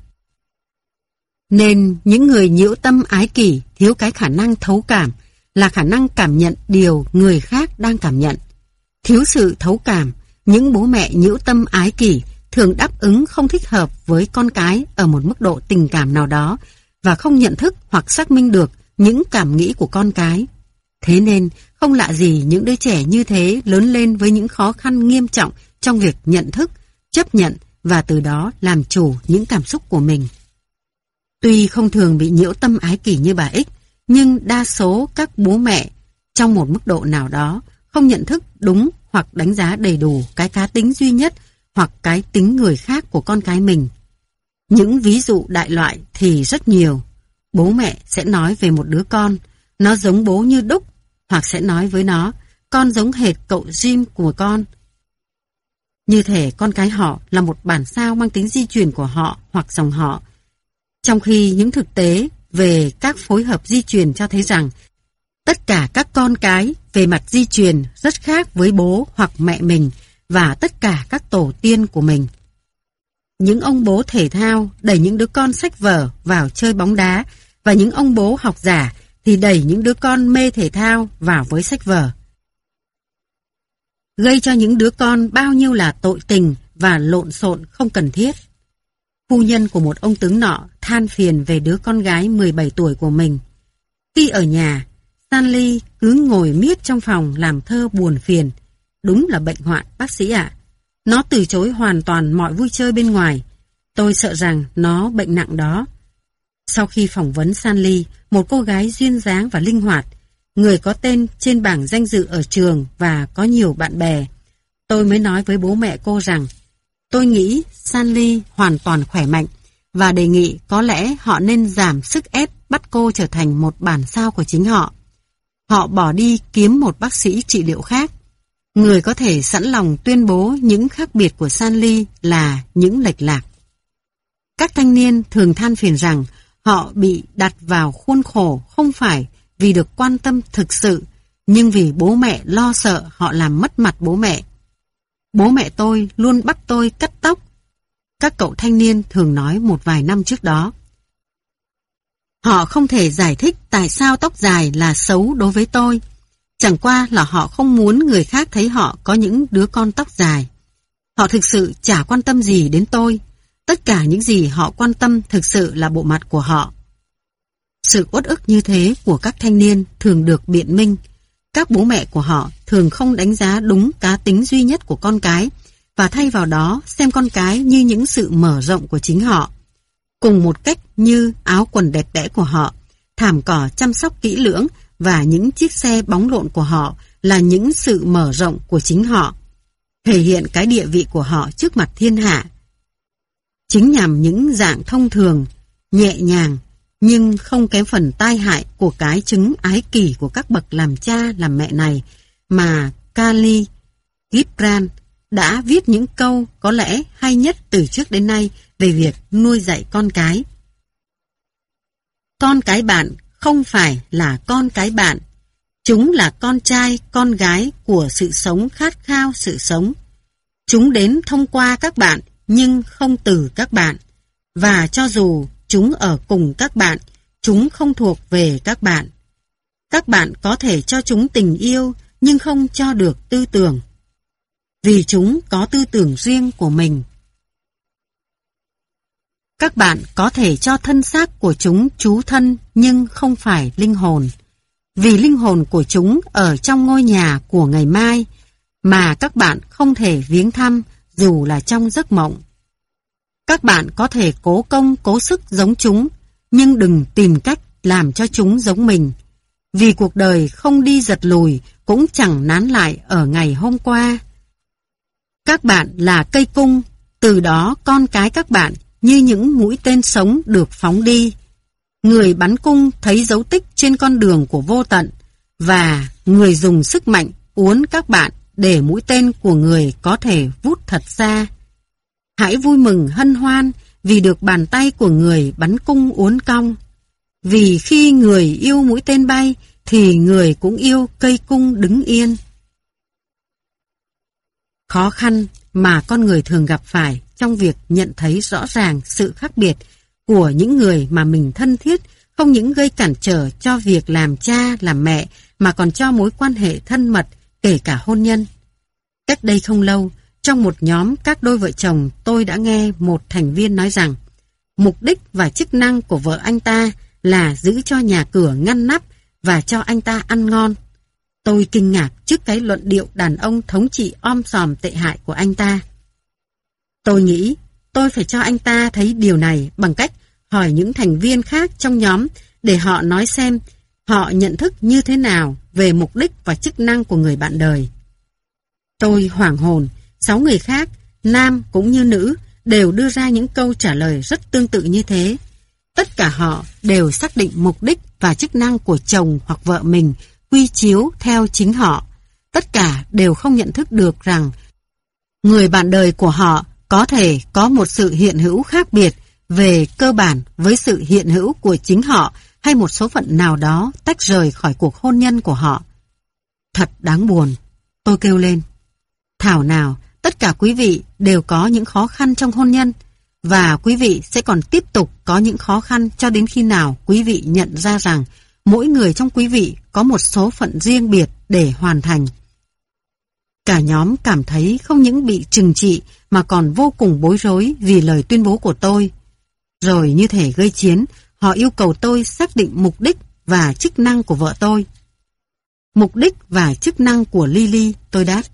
Nên những người nhiễu tâm ái kỷ thiếu cái khả năng thấu cảm, là khả năng cảm nhận điều người khác đang cảm nhận. Thiếu sự thấu cảm, những bố mẹ nhiễu tâm ái kỷ thường đáp ứng không thích hợp với con cái ở một mức độ tình cảm nào đó và không nhận thức hoặc xác minh được những cảm nghĩ của con cái. Thế nên không lạ gì những đứa trẻ như thế lớn lên với những khó khăn nghiêm trọng trong việc nhận thức, chấp nhận và từ đó làm chủ những cảm xúc của mình. Tuy không thường bị nhiễu tâm ái kỷ như bà X, nhưng đa số các bố mẹ trong một mức độ nào đó không nhận thức đúng hoặc đánh giá đầy đủ cái cá tính duy nhất hoặc cái tính người khác của con cái mình. Những ví dụ đại loại thì rất nhiều. Bố mẹ sẽ nói về một đứa con, nó giống bố như đúc, hoặc sẽ nói với nó, con giống hệt cậu Jim của con. Như thể con cái họ là một bản sao mang tính di truyền của họ hoặc dòng họ. Trong khi những thực tế về các phối hợp di truyền cho thấy rằng tất cả các con cái về mặt di truyền rất khác với bố hoặc mẹ mình và tất cả các tổ tiên của mình. Những ông bố thể thao đẩy những đứa con sách vở vào chơi bóng đá, và những ông bố học giả thì đẩy những đứa con mê thể thao vào với sách vở. Gây cho những đứa con bao nhiêu là tội tình và lộn xộn không cần thiết. Phu nhân của một ông tướng nọ than phiền về đứa con gái mười bảy tuổi của mình. Khi ở nhà, Stanley cứ ngồi miết trong phòng làm thơ buồn phiền. Đúng là bệnh hoạn, bác sĩ ạ. Nó từ chối hoàn toàn mọi vui chơi bên ngoài. Tôi sợ rằng nó bệnh nặng đó. Sau khi phỏng vấn Sandy, một cô gái duyên dáng và linh hoạt, người có tên trên bảng danh dự ở trường và có nhiều bạn bè, tôi mới nói với bố mẹ cô rằng tôi nghĩ Sandy hoàn toàn khỏe mạnh và đề nghị có lẽ họ nên giảm sức ép bắt cô trở thành một bản sao của chính họ. Họ bỏ đi kiếm một bác sĩ trị liệu khác, người có thể sẵn lòng tuyên bố những khác biệt của Sandy là những lệch lạc. Các thanh niên thường than phiền rằng họ bị đặt vào khuôn khổ không phải vì được quan tâm thực sự, nhưng vì bố mẹ lo sợ họ làm mất mặt bố mẹ. Bố mẹ tôi luôn bắt tôi cắt tóc, các cậu thanh niên thường nói một vài năm trước đó. Họ không thể giải thích tại sao tóc dài là xấu đối với tôi. Chẳng qua là họ không muốn người khác thấy họ có những đứa con tóc dài. Họ thực sự chả quan tâm gì đến tôi. Tất cả những gì họ quan tâm thực sự là bộ mặt của họ. Sự uất ức như thế của các thanh niên thường được biện minh. Các bố mẹ của họ thường không đánh giá đúng cá tính duy nhất của con cái và thay vào đó xem con cái như những sự mở rộng của chính họ. Cùng một cách như áo quần đẹp đẽ của họ, thảm cỏ chăm sóc kỹ lưỡng và những chiếc xe bóng lộn của họ là những sự mở rộng của chính họ, thể hiện cái địa vị của họ trước mặt thiên hạ. Chính nhằm những dạng thông thường, nhẹ nhàng, nhưng không kém phần tai hại của cái chứng ái kỷ của các bậc làm cha làm mẹ này mà Khalil Gibran đã viết những câu có lẽ hay nhất từ trước đến nay về việc nuôi dạy con cái. Con cái bạn không phải là con cái bạn. Chúng là con trai, con gái của sự sống khát khao sự sống. Chúng đến thông qua các bạn nhưng không từ các bạn. Và cho dù chúng ở cùng các bạn, chúng không thuộc về các bạn. Các bạn có thể cho chúng tình yêu nhưng không cho được tư tưởng. Vì chúng có tư tưởng riêng của mình. Các bạn có thể cho thân xác của chúng trú thân nhưng không phải linh hồn. Vì linh hồn của chúng ở trong ngôi nhà của ngày mai mà các bạn không thể viếng thăm dù là trong giấc mộng. Các bạn có thể cố công cố sức giống chúng nhưng đừng tìm cách làm cho chúng giống mình. Vì cuộc đời không đi giật lùi cũng chẳng nán lại ở ngày hôm qua. Các bạn là cây cung, từ đó con cái các bạn như những mũi tên sống được phóng đi. Người bắn cung thấy dấu tích trên con đường của vô tận và người dùng sức mạnh uốn các bạn để mũi tên của người có thể vút thật xa. Hãy vui mừng hân hoan vì được bàn tay của người bắn cung uốn cong. Vì khi người yêu mũi tên bay thì người cũng yêu cây cung đứng yên. Khó khăn mà con người thường gặp phải trong việc nhận thấy rõ ràng sự khác biệt của những người mà mình thân thiết không những gây cản trở cho việc làm cha, làm mẹ mà còn cho mối quan hệ thân mật, kể cả hôn nhân. Cách đây không lâu, trong một nhóm các đôi vợ chồng, tôi đã nghe một thành viên nói rằng mục đích và chức năng của vợ anh ta là giữ cho nhà cửa ngăn nắp và cho anh ta ăn ngon. Tôi kinh ngạc trước cái luận điệu đàn ông thống trị om sòm tệ hại của anh ta. Tôi nghĩ tôi phải cho anh ta thấy điều này bằng cách hỏi những thành viên khác trong nhóm để họ nói xem họ nhận thức như thế nào về mục đích và chức năng của người bạn đời. Tôi hoảng hồn, sáu người khác, nam cũng như nữ, đều đưa ra những câu trả lời rất tương tự như thế. Tất cả họ đều xác định mục đích và chức năng của chồng hoặc vợ mình quy chiếu theo chính họ. Tất cả đều không nhận thức được rằng người bạn đời của họ có thể có một sự hiện hữu khác biệt về cơ bản với sự hiện hữu của chính họ hay một số phận nào đó tách rời khỏi cuộc hôn nhân của họ. Thật đáng buồn, tôi kêu lên. Thảo nào, tất cả quý vị đều có những khó khăn trong hôn nhân và quý vị sẽ còn tiếp tục có những khó khăn cho đến khi nào quý vị nhận ra rằng mỗi người trong quý vị có một số phận riêng biệt để hoàn thành. Cả nhóm cảm thấy không những bị trừng trị mà còn vô cùng bối rối vì lời tuyên bố của tôi. Rồi như thể gây chiến, họ yêu cầu tôi xác định mục đích và chức năng của vợ tôi. Mục đích và chức năng của Lily, tôi đáp,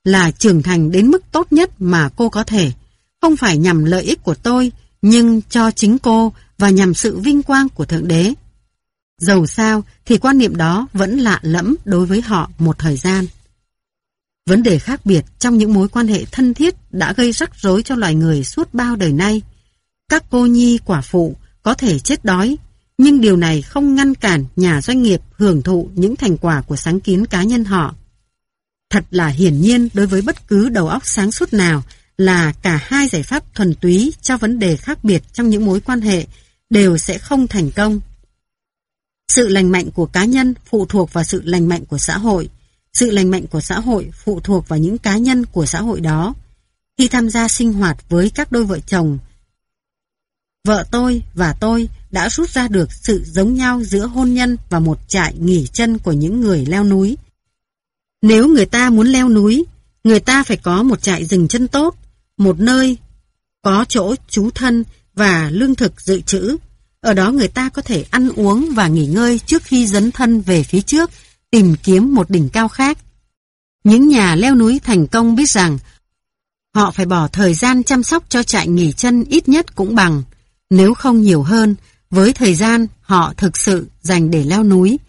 là trưởng thành đến mức tốt nhất mà cô có thể, không phải nhằm lợi ích của tôi, nhưng cho chính cô và nhằm sự vinh quang của Thượng Đế. Dầu sao thì quan niệm đó vẫn lạ lẫm đối với họ một thời gian. Vấn đề khác biệt trong những mối quan hệ thân thiết đã gây rắc rối cho loài người suốt bao đời nay. Các cô nhi quả phụ có thể chết đói, nhưng điều này không ngăn cản nhà doanh nghiệp hưởng thụ những thành quả của sáng kiến cá nhân họ. Thật là hiển nhiên đối với bất cứ đầu óc sáng suốt nào là cả hai giải pháp thuần túy cho vấn đề khác biệt trong những mối quan hệ đều sẽ không thành công. Sự lành mạnh của cá nhân phụ thuộc vào sự lành mạnh của xã hội. Sự lành mạnh của xã hội phụ thuộc vào những cá nhân của xã hội đó. Khi tham gia sinh hoạt với các đôi vợ chồng, vợ tôi và tôi đã rút ra được sự giống nhau giữa hôn nhân và một trại nghỉ chân của những người leo núi. Nếu người ta muốn leo núi, người ta phải có một trại dừng chân tốt, một nơi có chỗ trú thân và lương thực dự trữ. Ở đó người ta có thể ăn uống và nghỉ ngơi trước khi dấn thân về phía trước, tìm kiếm một đỉnh cao khác. Những nhà leo núi thành công biết rằng họ phải bỏ thời gian chăm sóc cho trại nghỉ chân ít nhất cũng bằng, nếu không nhiều hơn, với thời gian họ thực sự dành để leo núi.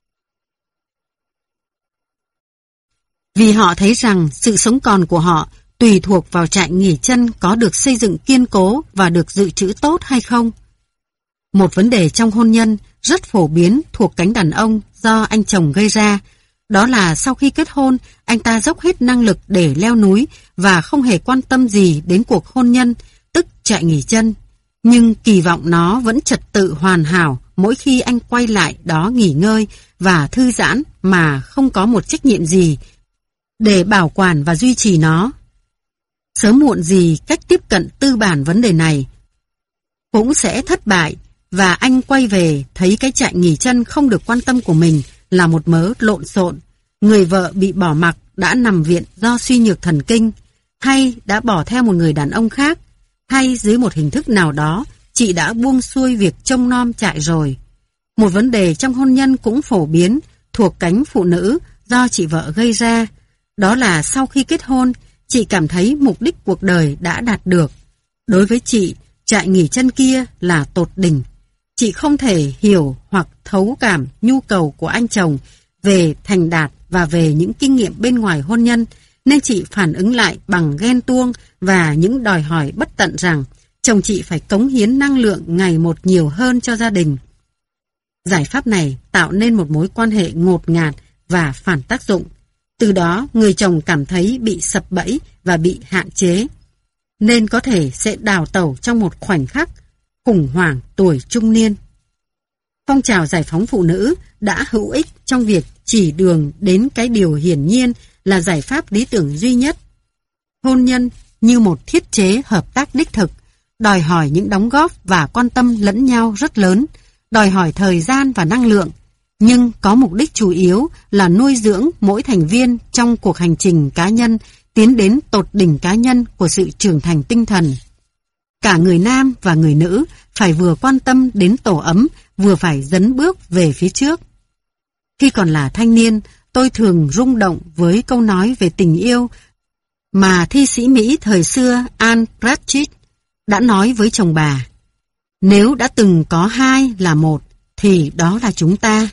Vì họ thấy rằng sự sống còn của họ tùy thuộc vào trại nghỉ chân có được xây dựng kiên cố và được dự trữ tốt hay không. Một vấn đề trong hôn nhân rất phổ biến thuộc cánh đàn ông do anh chồng gây ra, đó là sau khi kết hôn, anh ta dốc hết năng lực để leo núi và không hề quan tâm gì đến cuộc hôn nhân, tức trại nghỉ chân. Nhưng kỳ vọng nó vẫn trật tự hoàn hảo mỗi khi anh quay lại đó nghỉ ngơi và thư giãn mà không có một trách nhiệm gì để bảo quản và duy trì nó. Sớm muộn gì cách tiếp cận tư bản vấn đề này cũng sẽ thất bại, và anh quay về thấy cái trại nghỉ chân không được quan tâm của mình là một mớ lộn xộn. Người vợ bị bỏ mặc đã nằm viện do suy nhược thần kinh, hay đã bỏ theo một người đàn ông khác, hay dưới một hình thức nào đó chị đã buông xuôi việc trông nom trại rồi. Một vấn đề trong hôn nhân cũng phổ biến thuộc cánh phụ nữ do chị vợ gây ra, đó là sau khi kết hôn, chị cảm thấy mục đích cuộc đời đã đạt được. Đối với chị, trại nghỉ chân kia là tột đỉnh. Chị không thể hiểu hoặc thấu cảm nhu cầu của anh chồng về thành đạt và về những kinh nghiệm bên ngoài hôn nhân, nên chị phản ứng lại bằng ghen tuông và những đòi hỏi bất tận rằng chồng chị phải cống hiến năng lượng ngày một nhiều hơn cho gia đình. Giải pháp này tạo nên một mối quan hệ ngột ngạt và phản tác dụng. Từ đó, người chồng cảm thấy bị sập bẫy và bị hạn chế, nên có thể sẽ đào tẩu trong một khoảnh khắc khủng hoảng tuổi trung niên. Phong trào giải phóng phụ nữ đã hữu ích trong việc chỉ đường đến cái điều hiển nhiên là giải pháp lý tưởng duy nhất. Hôn nhân như một thiết chế hợp tác đích thực, đòi hỏi những đóng góp và quan tâm lẫn nhau rất lớn, đòi hỏi thời gian và năng lượng, nhưng có mục đích chủ yếu là nuôi dưỡng mỗi thành viên trong cuộc hành trình cá nhân tiến đến tột đỉnh cá nhân của sự trưởng thành tinh thần. Cả người nam và người nữ phải vừa quan tâm đến tổ ấm, vừa phải dấn bước về phía trước. Khi còn là thanh niên, tôi thường rung động với câu nói về tình yêu mà thi sĩ Mỹ thời xưa Anne Pratchett đã nói với chồng bà. Nếu đã từng có hai là một, thì đó là chúng ta.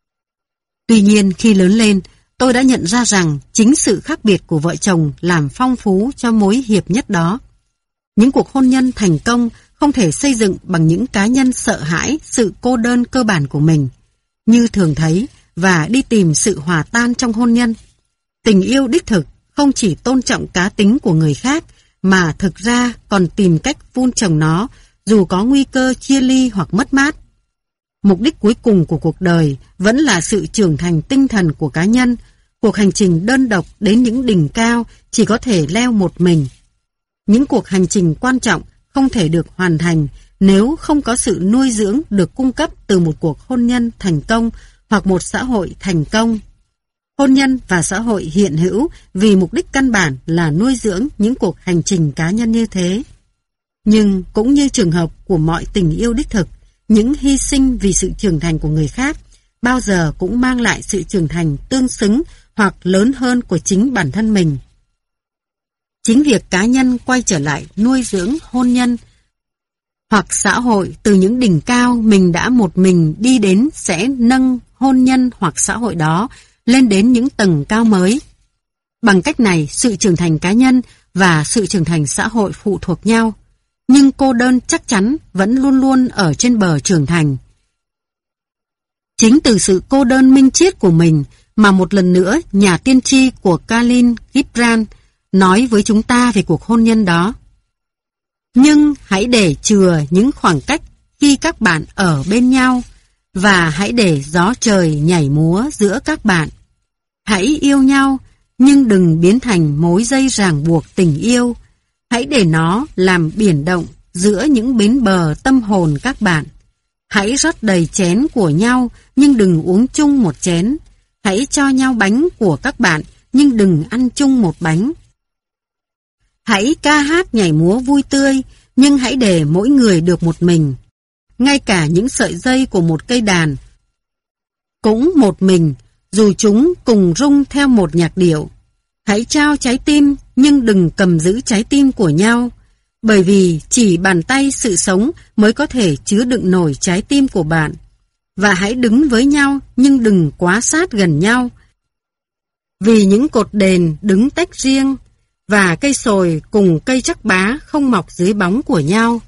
Tuy nhiên, khi lớn lên, tôi đã nhận ra rằng chính sự khác biệt của vợ chồng làm phong phú cho mối hiệp nhất đó. Những cuộc hôn nhân thành công không thể xây dựng bằng những cá nhân sợ hãi sự cô đơn cơ bản của mình, như thường thấy, và đi tìm sự hòa tan trong hôn nhân. Tình yêu đích thực không chỉ tôn trọng cá tính của người khác, mà thực ra còn tìm cách vun trồng nó, dù có nguy cơ chia ly hoặc mất mát. Mục đích cuối cùng của cuộc đời vẫn là sự trưởng thành tinh thần của cá nhân. Cuộc hành trình đơn độc đến những đỉnh cao chỉ có thể leo một mình. Những cuộc hành trình quan trọng không thể được hoàn thành nếu không có sự nuôi dưỡng được cung cấp từ một cuộc hôn nhân thành công hoặc một xã hội thành công. Hôn nhân và xã hội hiện hữu vì mục đích căn bản là nuôi dưỡng những cuộc hành trình cá nhân như thế. Nhưng cũng như trường hợp của mọi tình yêu đích thực, những hy sinh vì sự trưởng thành của người khác bao giờ cũng mang lại sự trưởng thành tương xứng hoặc lớn hơn của chính bản thân mình. Chính việc cá nhân quay trở lại nuôi dưỡng hôn nhân hoặc xã hội từ những đỉnh cao mình đã một mình đi đến sẽ nâng hôn nhân hoặc xã hội đó lên đến những tầng cao mới. Bằng cách này, sự trưởng thành cá nhân và sự trưởng thành xã hội phụ thuộc nhau, nhưng cô đơn chắc chắn vẫn luôn luôn ở trên bờ trưởng thành. Chính từ sự cô đơn minh triết của mình mà một lần nữa nhà tiên tri của Khalil Gibran nói với chúng ta về cuộc hôn nhân đó. Nhưng hãy để chừa những khoảng cách khi các bạn ở bên nhau, và hãy để gió trời nhảy múa giữa các bạn. Hãy yêu nhau, nhưng đừng biến thành mối dây ràng buộc tình yêu. Hãy để nó làm biển động giữa những bến bờ tâm hồn các bạn. Hãy rót đầy chén của nhau, nhưng đừng uống chung một chén. Hãy cho nhau bánh của các bạn, nhưng đừng ăn chung một bánh. Hãy ca hát nhảy múa vui tươi, nhưng hãy để mỗi người được một mình. Ngay cả những sợi dây của một cây đàn cũng một mình, dù chúng cùng rung theo một nhạc điệu. Hãy trao trái tim, nhưng đừng cầm giữ trái tim của nhau, bởi vì chỉ bàn tay sự sống mới có thể chứa đựng nổi trái tim của bạn. Và hãy đứng với nhau, nhưng đừng quá sát gần nhau, vì những cột đền đứng tách riêng, và cây sồi cùng cây trắc bá không mọc dưới bóng của nhau.